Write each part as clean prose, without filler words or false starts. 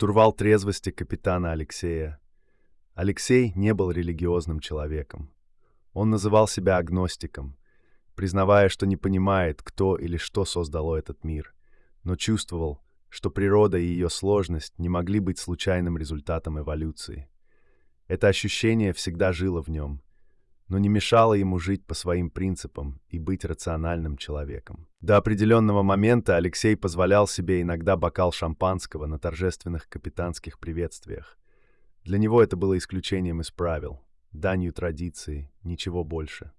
Штурвал трезвости капитана Алексея. Алексей не был религиозным человеком. Он называл себя агностиком, признавая, что не понимает, кто или что создало этот мир, но чувствовал, что природа и ее сложность не могли быть случайным результатом эволюции. Это ощущение всегда жило в нем, но не мешало ему жить по своим принципам и быть рациональным человеком. До определенного момента Алексей позволял себе иногда бокал шампанского на торжественных капитанских приветствиях. Для него это было исключением из правил, данью традиции, ничего больше.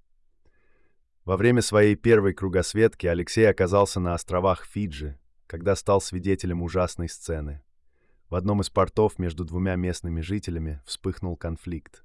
Во время своей первой кругосветки Алексей оказался на островах Фиджи, когда стал свидетелем ужасной сцены. В одном из портов между двумя местными жителями вспыхнул конфликт.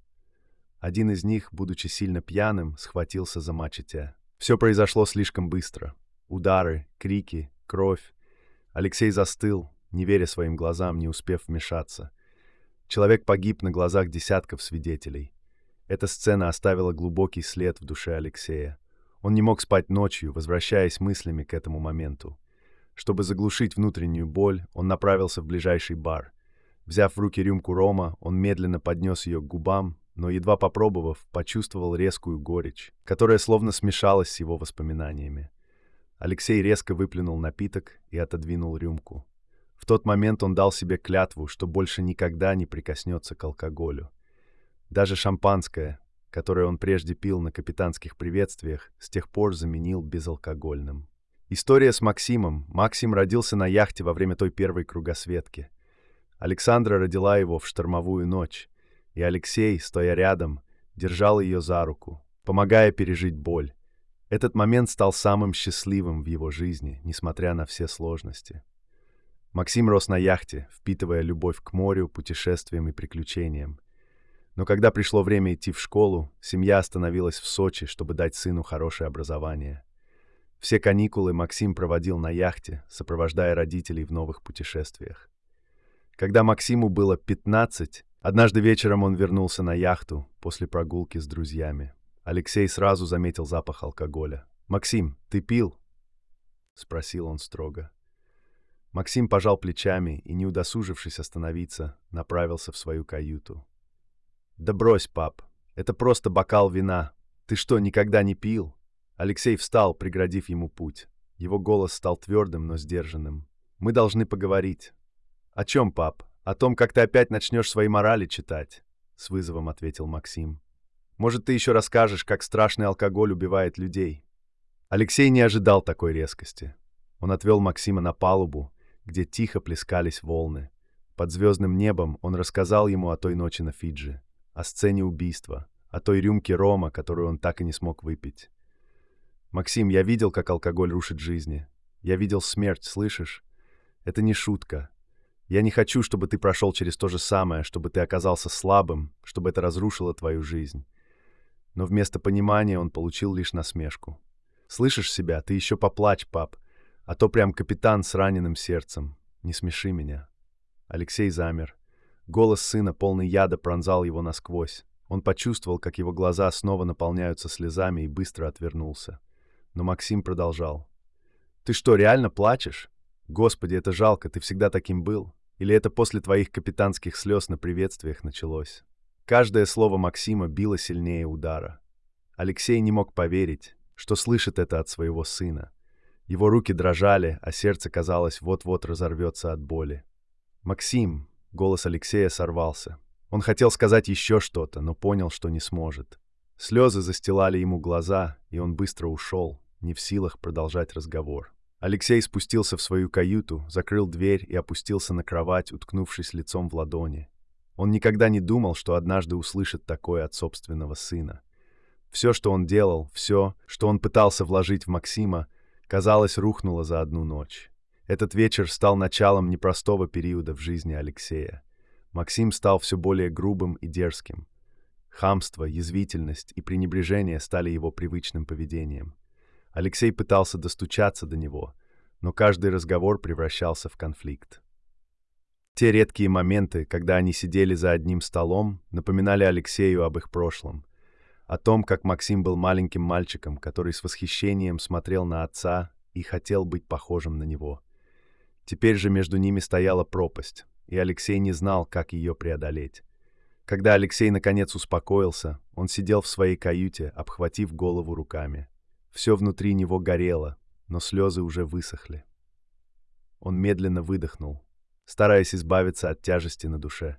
Один из них, будучи сильно пьяным, схватился за мачете. Все произошло слишком быстро. Удары, крики, кровь. Алексей застыл, не веря своим глазам, не успев вмешаться. Человек погиб на глазах десятков свидетелей. Эта сцена оставила глубокий след в душе Алексея. Он не мог спать ночью, возвращаясь мыслями к этому моменту. Чтобы заглушить внутреннюю боль, он направился в ближайший бар. Взяв в руки рюмку рома, он медленно поднес ее к губам, но, едва попробовав, почувствовал резкую горечь, которая словно смешалась с его воспоминаниями. Алексей резко выплюнул напиток и отодвинул рюмку. В тот момент он дал себе клятву, что больше никогда не прикоснется к алкоголю. Даже шампанское, которое он прежде пил на капитанских приветствиях, с тех пор заменил безалкогольным. История с Максимом. Максим родился на яхте во время той первой кругосветки. Александра родила его в штормовую ночь, и Алексей, стоя рядом, держал ее за руку, помогая пережить боль. Этот момент стал самым счастливым в его жизни, несмотря на все сложности. Максим рос на яхте, впитывая любовь к морю, путешествиям и приключениям. Но когда пришло время идти в школу, семья остановилась в Сочи, чтобы дать сыну хорошее образование. Все каникулы Максим проводил на яхте, сопровождая родителей в новых путешествиях. Когда Максиму было 15, однажды вечером он вернулся на яхту после прогулки с друзьями. Алексей сразу заметил запах алкоголя. «Максим, ты пил?» — спросил он строго. Максим пожал плечами и, не удосужившись остановиться, направился в свою каюту. «Да брось, пап, это просто бокал вина. Ты что, никогда не пил?» Алексей встал, преградив ему путь. Его голос стал твердым, но сдержанным. «Мы должны поговорить». «О чем, пап? О том, как ты опять начнешь свои морали читать?» — с вызовом ответил Максим. «Может, ты еще расскажешь, как страшный алкоголь убивает людей?» Алексей не ожидал такой резкости. Он отвел Максима на палубу, где тихо плескались волны. Под звездным небом он рассказал ему о той ночи на Фиджи, о сцене убийства, о той рюмке рома, которую он так и не смог выпить. «Максим, я видел, как алкоголь рушит жизни. Я видел смерть, слышишь? Это не шутка. Я не хочу, чтобы ты прошел через то же самое, чтобы ты оказался слабым, чтобы это разрушило твою жизнь». Но вместо понимания он получил лишь насмешку. «Слышишь себя? Ты еще поплачь, пап, а то прям капитан с раненым сердцем. Не смеши меня». Алексей замер. Голос сына, полный яда, пронзал его насквозь. Он почувствовал, как его глаза снова наполняются слезами, и быстро отвернулся. Но Максим продолжал. «Ты что, реально плачешь? Господи, это жалко, ты всегда таким был? Или это после твоих капитанских слез на приветствиях началось?» Каждое слово Максима било сильнее удара. Алексей не мог поверить, что слышит это от своего сына. Его руки дрожали, а сердце, казалось, вот-вот разорвется от боли. «Максим!» — голос Алексея сорвался. Он хотел сказать еще что-то, но понял, что не сможет. Слезы застилали ему глаза, и он быстро ушел, не в силах продолжать разговор. Алексей спустился в свою каюту, закрыл дверь и опустился на кровать, уткнувшись лицом в ладони. Он никогда не думал, что однажды услышит такое от собственного сына. Все, что он делал, все, что он пытался вложить в Максима, казалось, рухнуло за одну ночь. Этот вечер стал началом непростого периода в жизни Алексея. Максим стал все более грубым и дерзким. Хамство, язвительность и пренебрежение стали его привычным поведением. Алексей пытался достучаться до него, но каждый разговор превращался в конфликт. Те редкие моменты, когда они сидели за одним столом, напоминали Алексею об их прошлом, о том, как Максим был маленьким мальчиком, который с восхищением смотрел на отца и хотел быть похожим на него. Теперь же между ними стояла пропасть, и Алексей не знал, как ее преодолеть. Когда Алексей наконец успокоился, он сидел в своей каюте, обхватив голову руками. Все внутри него горело, но слезы уже высохли. Он медленно выдохнул, стараясь избавиться от тяжести на душе.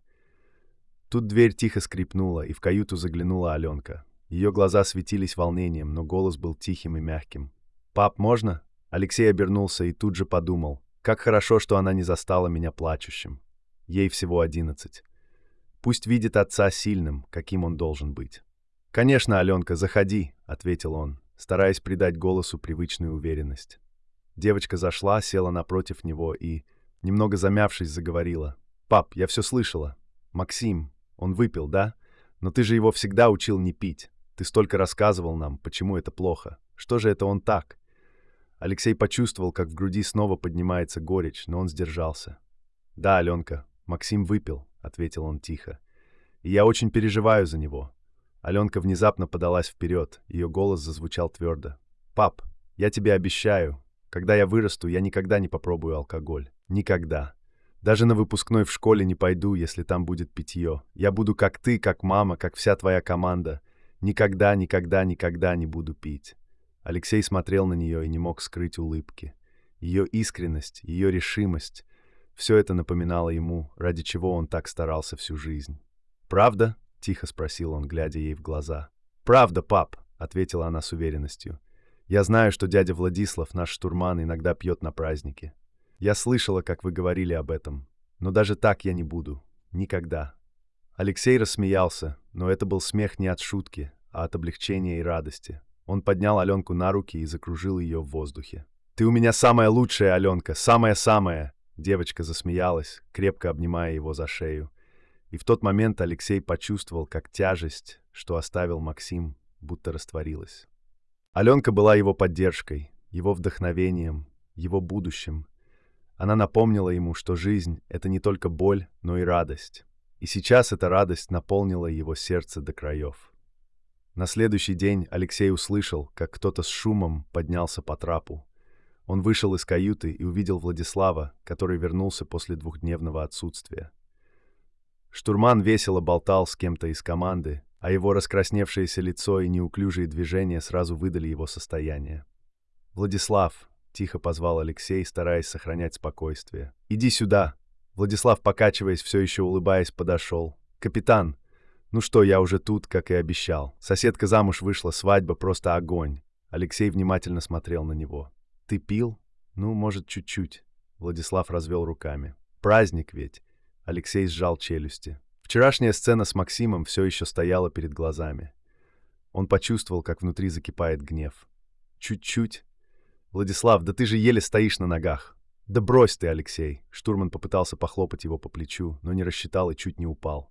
Тут дверь тихо скрипнула, и в каюту заглянула Аленка. Ее глаза светились волнением, но голос был тихим и мягким. «Пап, можно?» Алексей обернулся и тут же подумал, как хорошо, что она не застала меня плачущим. Ей всего 11. Пусть видит отца сильным, каким он должен быть. «Конечно, Аленка, заходи», — ответил он, стараясь придать голосу привычную уверенность. Девочка зашла, села напротив него и, немного замявшись, заговорила. «Пап, я все слышала. Максим, он выпил, да? Но ты же его всегда учил не пить. Ты столько рассказывал нам, почему это плохо. Что же это он так?» Алексей почувствовал, как в груди снова поднимается горечь, но он сдержался. «Да, Аленка, Максим выпил», — ответил он тихо. «И я очень переживаю за него». Аленка внезапно подалась вперед, ее голос зазвучал твердо. «Пап, я тебе обещаю, когда я вырасту, я никогда не попробую алкоголь. Никогда. Даже на выпускной в школе не пойду, если там будет питье. Я буду как ты, как мама, как вся твоя команда. Никогда, никогда, никогда не буду пить». Алексей смотрел на нее и не мог скрыть улыбки. Ее искренность, ее решимость — все это напоминало ему, ради чего он так старался всю жизнь. «Правда?» — тихо спросил он, глядя ей в глаза. «Правда, пап», — ответила она с уверенностью. «Я знаю, что дядя Владислав, наш штурман, иногда пьет на празднике. Я слышала, как вы говорили об этом. Но даже так я не буду. Никогда». Алексей рассмеялся, но это был смех не от шутки, а от облегчения и радости. Он поднял Аленку на руки и закружил ее в воздухе. «Ты у меня самая лучшая, Аленка, самая-самая!» Девочка засмеялась, крепко обнимая его за шею. И в тот момент Алексей почувствовал, как тяжесть, что оставил Максим, будто растворилась. Аленка была его поддержкой, его вдохновением, его будущим. Она напомнила ему, что жизнь — это не только боль, но и радость. И сейчас эта радость наполнила его сердце до краев. На следующий день Алексей услышал, как кто-то с шумом поднялся по трапу. Он вышел из каюты и увидел Владислава, который вернулся после двухдневного отсутствия. Штурман весело болтал с кем-то из команды, а его раскрасневшееся лицо и неуклюжие движения сразу выдали его состояние. «Владислав», — тихо позвал Алексей, стараясь сохранять спокойствие. «Иди сюда». Владислав, покачиваясь, все еще улыбаясь, подошел. «Капитан, ну что, я уже тут, как и обещал. Соседка замуж вышла, свадьба просто огонь». Алексей внимательно смотрел на него. «Ты пил? Ну, может, чуть-чуть». Владислав развел руками. «Праздник ведь». Алексей сжал челюсти. Вчерашняя сцена с Максимом все еще стояла перед глазами. Он почувствовал, как внутри закипает гнев. «Чуть-чуть? Владислав, да ты же еле стоишь на ногах». «Да брось ты, Алексей!» Штурман попытался похлопать его по плечу, но не рассчитал и чуть не упал.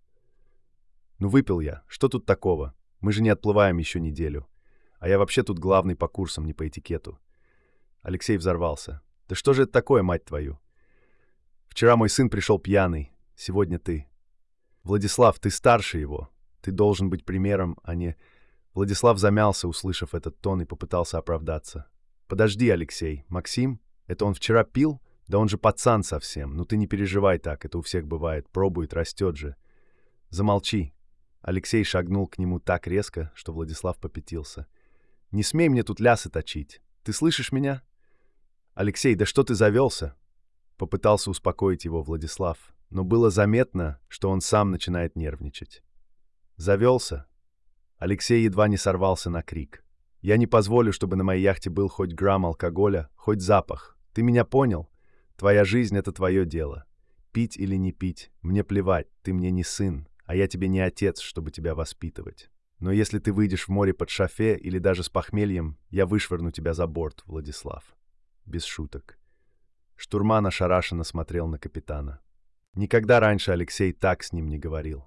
«Ну выпил я. Что тут такого? Мы же не отплываем еще неделю. А я вообще тут главный по курсам, не по этикету». Алексей взорвался. «Да что же это такое, мать твою? Вчера мой сын пришел пьяный, сегодня ты. Владислав, ты старше его. Ты должен быть примером, а не...» Владислав замялся, услышав этот тон, и попытался оправдаться. «Подожди, Алексей. Максим? Это он вчера пил? Да он же пацан совсем. Ну ты не переживай так, это у всех бывает. Пробует, растет же. Замолчи». Алексей шагнул к нему так резко, что Владислав попятился. «Не смей мне тут лясы точить. Ты слышишь меня?» «Алексей, да что ты завелся?» Попытался успокоить его Владислав, но было заметно, что он сам начинает нервничать. «Завелся?» Алексей едва не сорвался на крик. «Я не позволю, чтобы на моей яхте был хоть грамм алкоголя, хоть запах. Ты меня понял? Твоя жизнь — это твое дело. Пить или не пить, мне плевать, ты мне не сын, а я тебе не отец, чтобы тебя воспитывать. Но если ты выйдешь в море под шофе или даже с похмельем, я вышвырну тебя за борт, Владислав». Без шуток. Штурман ошарашенно смотрел на капитана. Никогда раньше Алексей так с ним не говорил.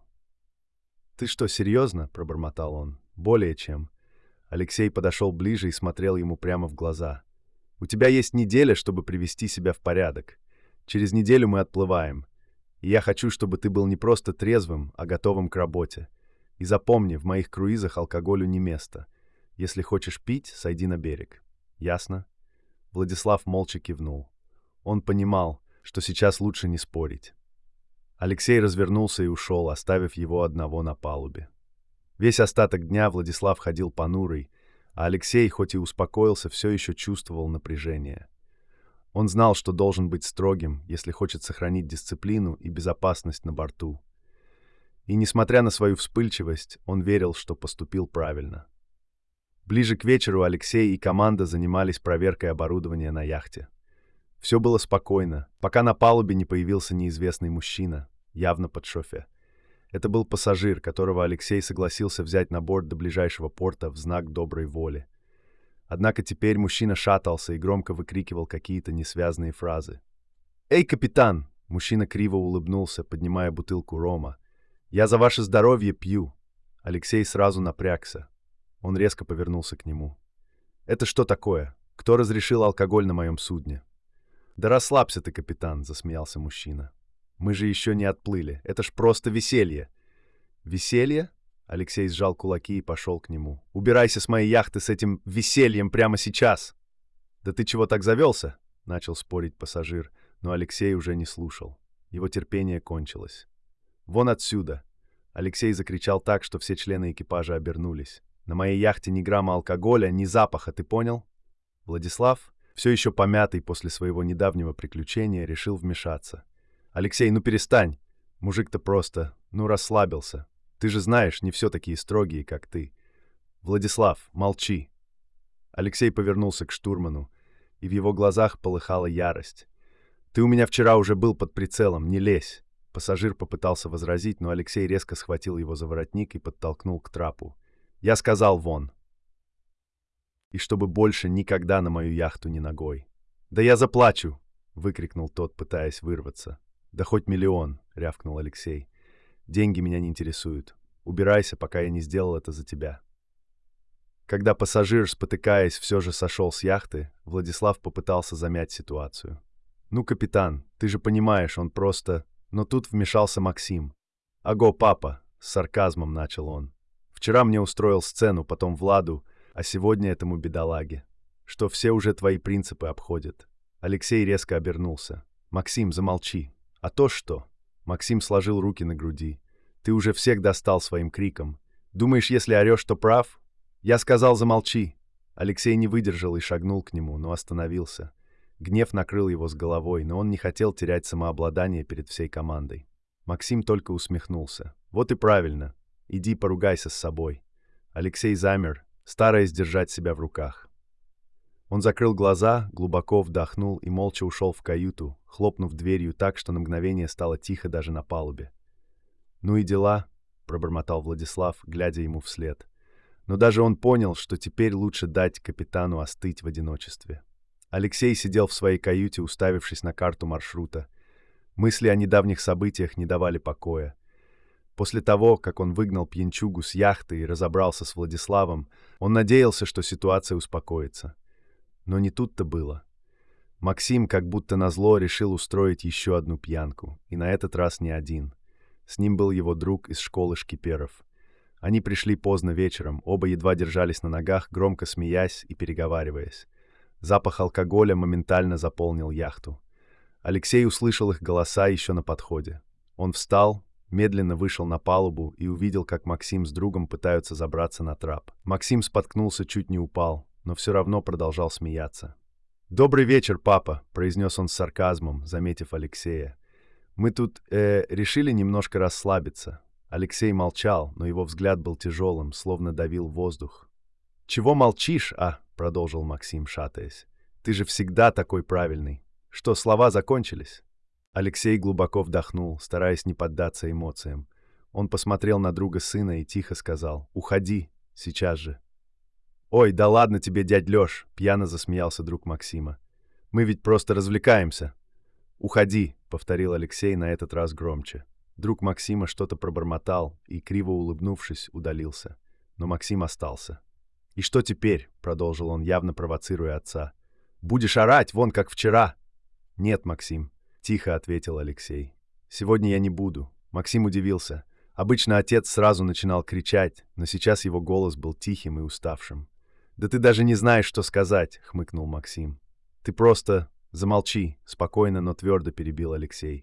«Ты что, серьезно?» — пробормотал он. «Более чем». Алексей подошел ближе и смотрел ему прямо в глаза. «У тебя есть неделя, чтобы привести себя в порядок. Через неделю мы отплываем. И я хочу, чтобы ты был не просто трезвым, а готовым к работе. И запомни, в моих круизах алкоголю не место. Если хочешь пить, сойди на берег. Ясно?» Владислав молча кивнул. Он понимал, что сейчас лучше не спорить. Алексей развернулся и ушел, оставив его одного на палубе. Весь остаток дня Владислав ходил понурый, а Алексей, хоть и успокоился, все еще чувствовал напряжение. Он знал, что должен быть строгим, если хочет сохранить дисциплину и безопасность на борту. И, несмотря на свою вспыльчивость, он верил, что поступил правильно. Ближе к вечеру Алексей и команда занимались проверкой оборудования на яхте. Все было спокойно, пока на палубе не появился неизвестный мужчина, явно под шофе. Это был пассажир, которого Алексей согласился взять на борт до ближайшего порта в знак доброй воли. Однако теперь мужчина шатался и громко выкрикивал какие-то несвязные фразы. «Эй, капитан!» — мужчина криво улыбнулся, поднимая бутылку рома. «Я за ваше здоровье пью!» Алексей сразу напрягся. Он резко повернулся к нему. «Это что такое? Кто разрешил алкоголь на моем судне?» «Да расслабься ты, капитан!» — засмеялся мужчина. «Мы же еще не отплыли. Это ж просто веселье!» «Веселье?» — Алексей сжал кулаки и пошел к нему. «Убирайся с моей яхты с этим весельем прямо сейчас!» «Да ты чего так завелся?» — начал спорить пассажир, но Алексей уже не слушал. Его терпение кончилось. «Вон отсюда!» Алексей закричал так, что все члены экипажа обернулись. «На моей яхте ни грамма алкоголя, ни запаха, ты понял?» Владислав, все еще помятый после своего недавнего приключения, решил вмешаться. «Алексей, ну перестань! Мужик-то просто, расслабился. Ты же знаешь, не все такие строгие, как ты. Владислав, молчи!» Алексей повернулся к штурману, и в его глазах полыхала ярость. «Ты у меня вчера уже был под прицелом, не лезь!» Пассажир попытался возразить, но Алексей резко схватил его за воротник и подтолкнул к трапу. «Я сказал, вон! И чтобы больше никогда на мою яхту ни ногой!» «Да я заплачу!» — выкрикнул тот, пытаясь вырваться. «Да хоть миллион!» — рявкнул Алексей. «Деньги меня не интересуют. Убирайся, пока я не сделал это за тебя». Когда пассажир, спотыкаясь, все же сошел с яхты, Владислав попытался замять ситуацию. «Ну, капитан, ты же понимаешь, он просто...» Но тут вмешался Максим. «Аго, папа!» — с сарказмом начал он. «Вчера мне устроил сцену, потом Владу, а сегодня этому бедолаге. Что все уже твои принципы обходят». Алексей резко обернулся. «Максим, замолчи!» «А то что?» Максим сложил руки на груди. «Ты уже всех достал своим криком. Думаешь, если орешь, то прав?» «Я сказал, замолчи!» Алексей не выдержал и шагнул к нему, но остановился. Гнев накрыл его с головой, но он не хотел терять самообладание перед всей командой. Максим только усмехнулся. «Вот и правильно. Иди поругайся с собой». Алексей замер, стараясь держать себя в руках. Он закрыл глаза, глубоко вдохнул и молча ушел в каюту, хлопнув дверью так, что на мгновение стало тихо даже на палубе. «Ну и дела», — пробормотал Владислав, глядя ему вслед. Но даже он понял, что теперь лучше дать капитану остыть в одиночестве. Алексей сидел в своей каюте, уставившись на карту маршрута. Мысли о недавних событиях не давали покоя. После того, как он выгнал пьянчугу с яхты и разобрался с Владиславом, он надеялся, что ситуация успокоится. Но не тут-то было. Максим, как будто назло, решил устроить еще одну пьянку, и на этот раз не один. С ним был его друг из школы шкиперов. Они пришли поздно вечером, оба едва держались на ногах, громко смеясь и переговариваясь. Запах алкоголя моментально заполнил яхту. Алексей услышал их голоса еще на подходе. Он встал, медленно вышел на палубу и увидел, как Максим с другом пытаются забраться на трап. Максим споткнулся, чуть не упал, но все равно продолжал смеяться. «Добрый вечер, папа», — произнес он с сарказмом, заметив Алексея. «Мы тут, решили немножко расслабиться». Алексей молчал, но его взгляд был тяжелым, словно давил воздух. «Чего молчишь, а?» — продолжил Максим, шатаясь. «Ты же всегда такой правильный. Что, слова закончились?» Алексей глубоко вдохнул, стараясь не поддаться эмоциям. Он посмотрел на друга сына и тихо сказал: «Уходи, сейчас же». «Ой, да ладно тебе, дядь Лёш!» — пьяно засмеялся друг Максима. «Мы ведь просто развлекаемся». «Уходи», — повторил Алексей на этот раз громче. Друг Максима что-то пробормотал и, криво улыбнувшись, удалился. Но Максим остался. «И что теперь?» — продолжил он, явно провоцируя отца. «Будешь орать, вон как вчера!» «Нет, Максим», — тихо ответил Алексей. «Сегодня я не буду». Максим удивился. Обычно отец сразу начинал кричать, но сейчас его голос был тихим и уставшим. «Да ты даже не знаешь, что сказать», — хмыкнул Максим. «Ты просто замолчи», — спокойно, но твердо перебил Алексей.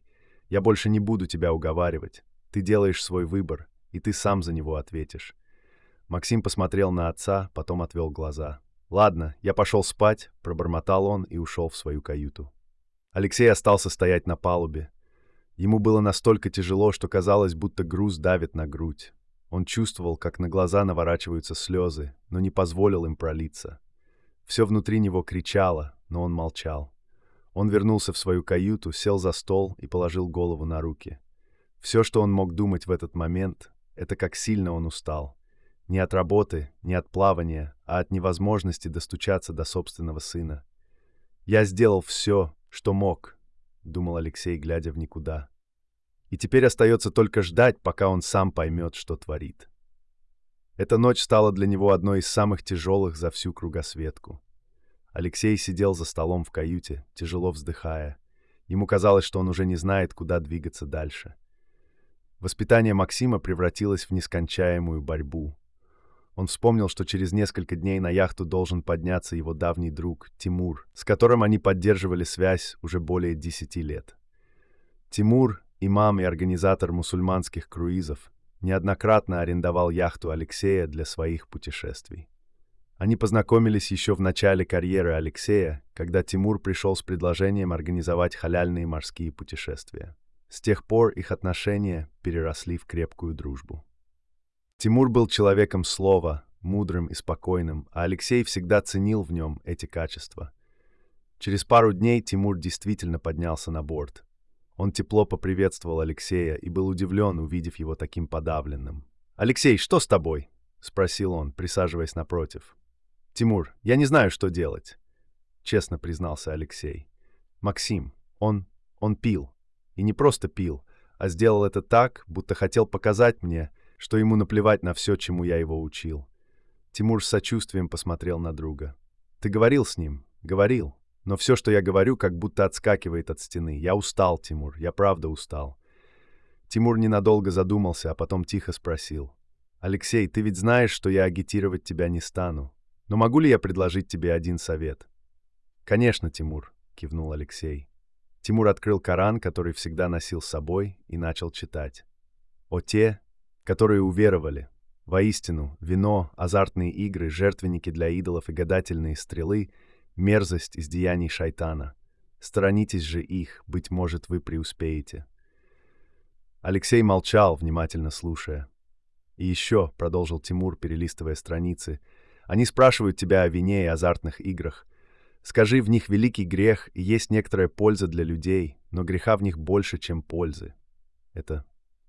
Я больше не буду тебя уговаривать. Ты делаешь свой выбор, и ты сам за него ответишь». Максим посмотрел на отца, потом отвел глаза. «Ладно, я пошел спать», — пробормотал он и ушел в свою каюту. Алексей остался стоять на палубе. Ему было настолько тяжело, что казалось, будто груз давит на грудь. Он чувствовал, как на глаза наворачиваются слезы, но не позволил им пролиться. Все внутри него кричало, но он молчал. Он вернулся в свою каюту, сел за стол и положил голову на руки. Все, что он мог думать в этот момент, это как сильно он устал. Не от работы, не от плавания, а от невозможности достучаться до собственного сына. «Я сделал все, что мог», — думал Алексей, глядя в никуда. И теперь остается только ждать, пока он сам поймет, что творит. Эта ночь стала для него одной из самых тяжелых за всю кругосветку. Алексей сидел за столом в каюте, тяжело вздыхая. Ему казалось, что он уже не знает, куда двигаться дальше. Воспитание Максима превратилось в нескончаемую борьбу. Он вспомнил, что через несколько дней на яхту должен подняться его давний друг Тимур, с которым они поддерживали связь уже более 10 лет. Тимур, имам и организатор мусульманских круизов, неоднократно арендовал яхту Алексея для своих путешествий. Они познакомились еще в начале карьеры Алексея, когда Тимур пришел с предложением организовать халяльные морские путешествия. С тех пор их отношения переросли в крепкую дружбу. Тимур был человеком слова, мудрым и спокойным, а Алексей всегда ценил в нем эти качества. Через пару дней Тимур действительно поднялся на борт. Он тепло поприветствовал Алексея и был удивлен, увидев его таким подавленным. «Алексей, что с тобой?» — спросил он, присаживаясь напротив. «Тимур, я не знаю, что делать», — честно признался Алексей. «Максим, он пил. И не просто пил, а сделал это так, будто хотел показать мне, что ему наплевать на все, чему я его учил». Тимур с сочувствием посмотрел на друга. «Ты говорил с ним?» «Говорил. Но все, что я говорю, как будто отскакивает от стены. Я устал, Тимур, я правда устал». Тимур ненадолго задумался, а потом тихо спросил. «Алексей, ты ведь знаешь, что я агитировать тебя не стану. Но могу ли я предложить тебе один совет?» «Конечно, Тимур», — кивнул Алексей. Тимур открыл Коран, который всегда носил с собой, и начал читать. «О те, которые уверовали. Воистину, вино, азартные игры, жертвенники для идолов и гадательные стрелы — мерзость из деяний шайтана. Сторонитесь же их, быть может, вы преуспеете». Алексей молчал, внимательно слушая. «И еще», — продолжил Тимур, перелистывая страницы, — «они спрашивают тебя о вине и азартных играх. Скажи, в них великий грех, и есть некоторая польза для людей, но греха в них больше, чем пользы. Это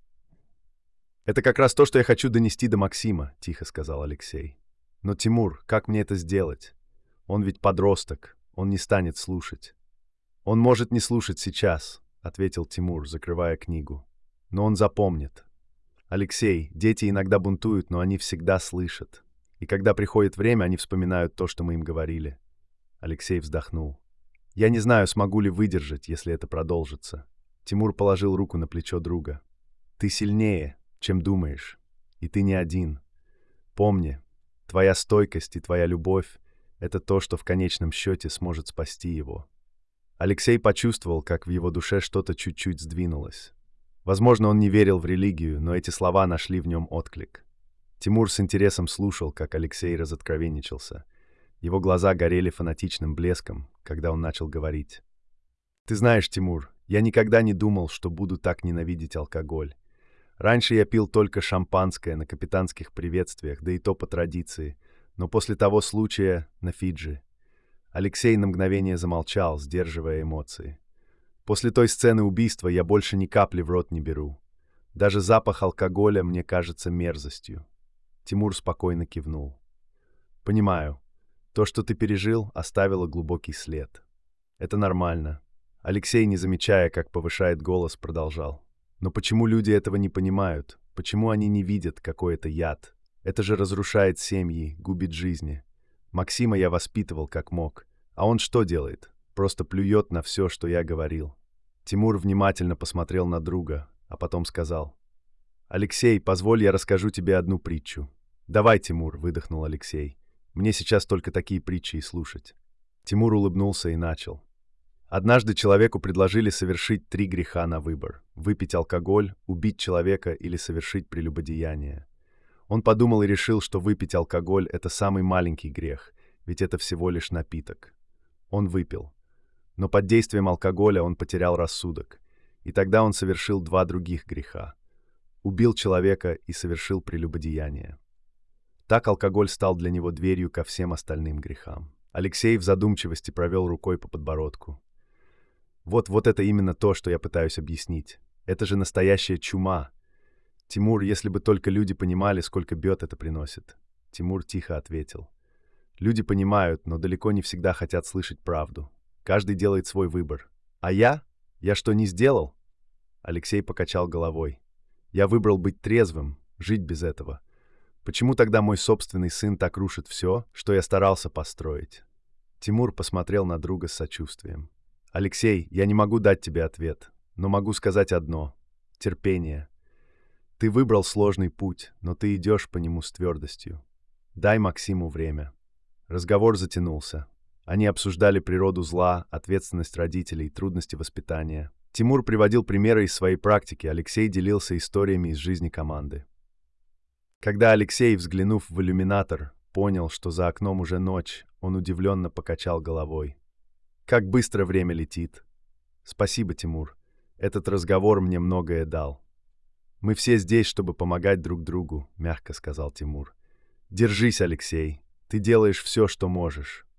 как раз то, что я хочу донести до Максима», — тихо сказал Алексей. «Но, Тимур, как мне это сделать? Он ведь подросток, он не станет слушать». «Он может не слушать сейчас», — ответил Тимур, закрывая книгу. «Но он запомнит. Алексей, дети иногда бунтуют, но они всегда слышат. И когда приходит время, они вспоминают то, что мы им говорили». Алексей вздохнул. «Я не знаю, смогу ли выдержать, если это продолжится». Тимур положил руку на плечо друга. «Ты сильнее, чем думаешь, и ты не один. Помни, твоя стойкость и твоя любовь — это то, что в конечном счете сможет спасти его». Алексей почувствовал, как в его душе что-то чуть-чуть сдвинулось. Возможно, он не верил в религию, но эти слова нашли в нем отклик. Тимур с интересом слушал, как Алексей разоткровенничался. Его глаза горели фанатичным блеском, когда он начал говорить. «Ты знаешь, Тимур, я никогда не думал, что буду так ненавидеть алкоголь. Раньше я пил только шампанское на капитанских приветствиях, да и то по традиции, но после того случая на Фиджи». Алексей на мгновение замолчал, сдерживая эмоции. «После той сцены убийства я больше ни капли в рот не беру. Даже запах алкоголя мне кажется мерзостью». Тимур спокойно кивнул. «Понимаю. То, что ты пережил, оставило глубокий след. Это нормально». Алексей, не замечая, как повышает голос, продолжал. «Но почему люди этого не понимают? Почему они не видят, какой это яд? Это же разрушает семьи, губит жизни. Максима я воспитывал как мог. А он что делает? Просто плюет на все, что я говорил». Тимур внимательно посмотрел на друга, а потом сказал. «Алексей, позволь, я расскажу тебе одну притчу». «Давай, Тимур», — выдохнул Алексей. «Мне сейчас только такие притчи и слушать». Тимур улыбнулся и начал. Однажды человеку предложили совершить 3 греха на выбор: выпить алкоголь, убить человека или совершить прелюбодеяние. Он подумал и решил, что выпить алкоголь — это самый маленький грех, ведь это всего лишь напиток. Он выпил. Но под действием алкоголя он потерял рассудок, и тогда он совершил 2 других греха: убил человека и совершил прелюбодеяние. Так алкоголь стал для него дверью ко всем остальным грехам. Алексей в задумчивости провел рукой по подбородку. Вот это именно то, что я пытаюсь объяснить. Это же настоящая чума. Тимур, если бы только люди понимали, сколько бед это приносит. Тимур тихо ответил. Люди понимают, но далеко не всегда хотят слышать правду. Каждый делает свой выбор. А я? Я что, не сделал? Алексей покачал головой. Я выбрал быть трезвым, жить без этого. Почему тогда мой собственный сын так рушит все, что я старался построить? Тимур посмотрел на друга с сочувствием. Алексей, я не могу дать тебе ответ, но могу сказать одно — терпение. Ты выбрал сложный путь, но ты идешь по нему с твердостью. Дай Максиму время. Разговор затянулся. Они обсуждали природу зла, ответственность родителей, трудности воспитания. Тимур приводил примеры из своей практики, Алексей делился историями из жизни команды. Когда Алексей, взглянув в иллюминатор, понял, что за окном уже ночь, он удивленно покачал головой. Как быстро время летит. Спасибо, Тимур. Этот разговор мне многое дал. Мы все здесь, чтобы помогать друг другу, мягко сказал Тимур. Держись, Алексей. Ты делаешь все, что можешь.